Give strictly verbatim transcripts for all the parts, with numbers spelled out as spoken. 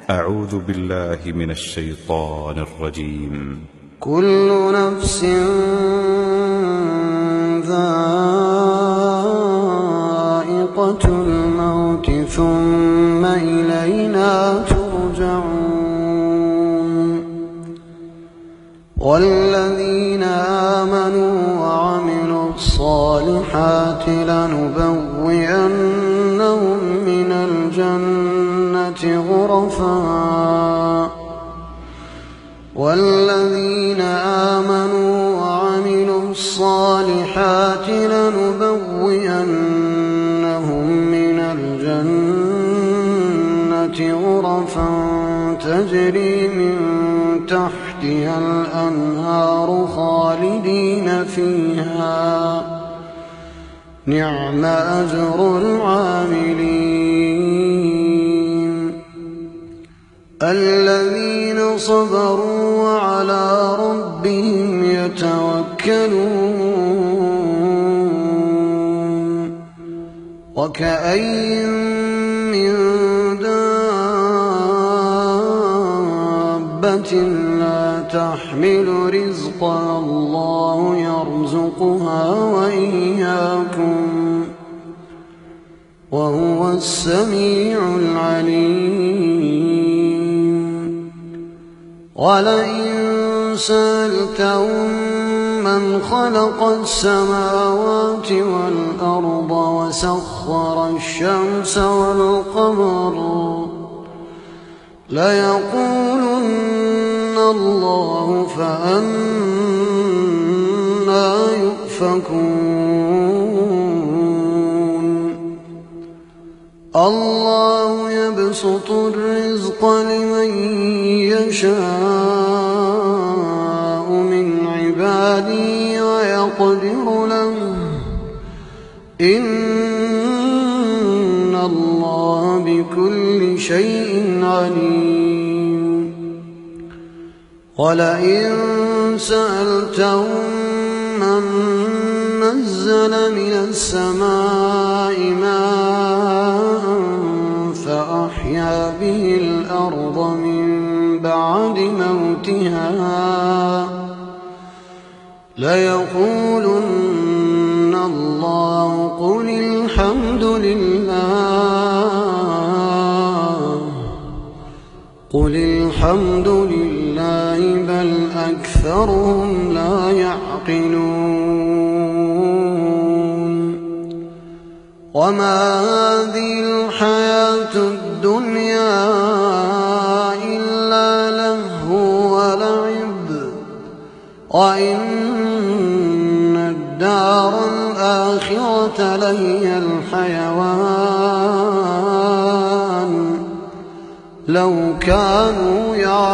أعوذ بالله من الشيطان الرجيم. كل نفس ذائقة الموت ثم إلينا ترجعون. والذين آمنوا وعملوا الصالحات لنبوئنهم من الجنة غرفا والذين آمنوا وعملوا الصالحات لنبوئنهم من الجنة غرفا تجري من تحتها الأنهار خالدين فيها نعم أجر العاملين. الذين صبروا وعلى ربهم يتوكلون. وكأين من دابة لا تحمل رزقها الله يرزقها وإياكم وهو السميع العليم. ولئن سألتهم من خلق السماوات والأرض وسخر الشمس والقمر ليقولن الله فأنى يؤفكون. الله يبسط الرزق لمن يشاء من عباده ويقدر له إن الله بكل شيء عليم. ولئن سألتهم من نزل من السماء ماء فأحيا به الأرض من بعد موتها ليقولن الله قل الحمد لله قل الحمد لله بل أكثرهم لا يعقلون. وما هذه الحياة الدنيا إلا لهو ولعب وإن الدار الآخرة لهي الحيوان لو كانوا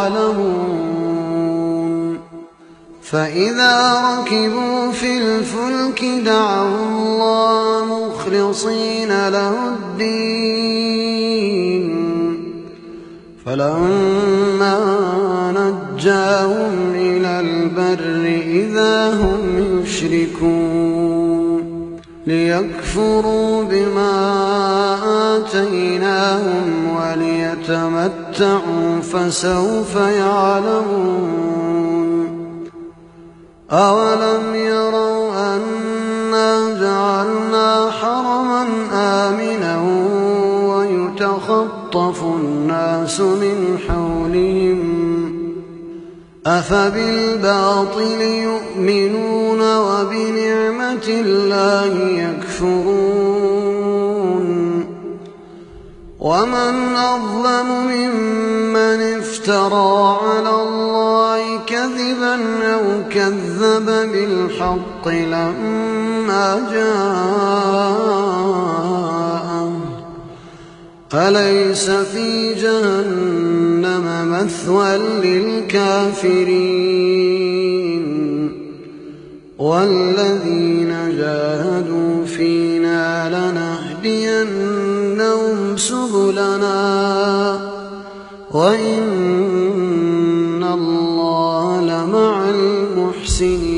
يعلمون. فإذا ركبوا في الفلك دعوا الله مخلصين له الدين فلما نجاهم إلى البر إذا هم يشركون. ليكفروا بما آتيناهم وليتمتعوا فسوف يعلمون. أولم يروا أنا جعلنا حرما آمنا ويتخطف الناس من حولهم أفبالباطل يؤمنون وبنعمة الله يكفرون. ومن أظلم ممن افترى على الله كذبا أو كذب بالحق لما جاءه أليس في جهنم مثوى للكافرين. والذين جاهدوا فينا لنهدينهم سبلنا وإن الله لمع المحسنين.